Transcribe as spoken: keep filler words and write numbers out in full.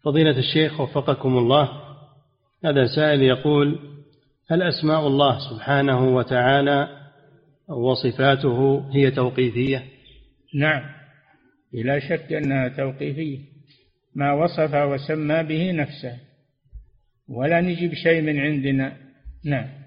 فضيلة الشيخ وفقكم الله، هذا سائل يقول: هل أسماء الله سبحانه وتعالى وصفاته هي توقيفية؟ نعم، بلا شك أنها توقيفية، ما وصف وسمى به نفسه، ولا نجيب شيء من عندنا. نعم.